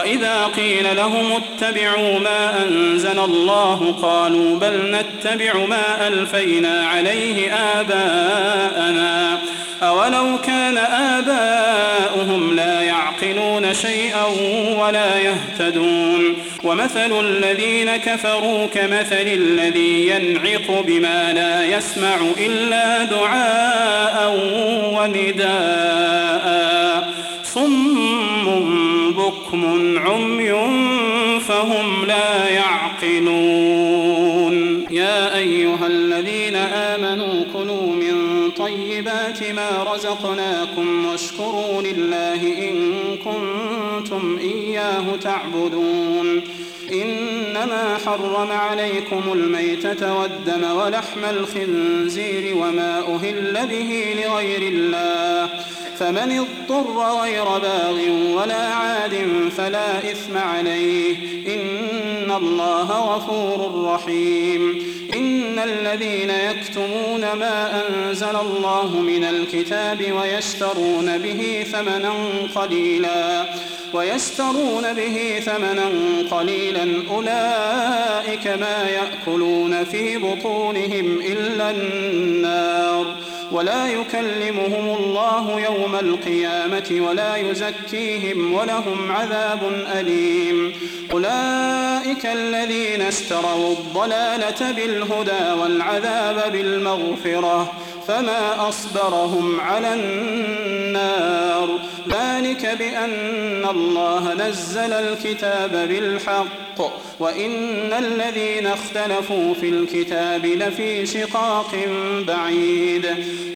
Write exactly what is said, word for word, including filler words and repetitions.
وإذا قيل لهم اتبعوا ما أنزل الله قالوا بل نتبع ما ألفينا عليه آباءنا أولو كان آباؤهم لا يعقلون شيئا ولا يهتدون ومثل الذين كفروا كمثل الذي ينعق بما لا يسمع إلا دعاء ونداء صم بكم عمي فهم لا يعقلون يا أيها الذين آمنوا كلوا من طيبات ما رزقناكم واشكروا لله إن كنتم إياه تعبدون إنما حرم عليكم الميتة والدم ولحم الخنزير وما أهل به لغير الله فمن اضطر غير باغ ولا عاد فلا إثم عليه إن الله غفور رحيم إن الذين يكتمون ما أنزل الله من الكتاب ويشترون به ثمنا قليلا ويشترون به ثمنا قليلا أولئك ما يأكلون في بطونهم إلا النار ولا يكلمهم الله يوم القيامة ولا يزكيهم ولهم عذاب أليم أولئك الذين اشتروا الضلالة بالهدى والعذاب بالمغفرة فما أصبرهم على النار ذلك بأن الله نزل الكتاب بالحق وإن الذين اختلفوا في الكتاب لفي شقاق بعيد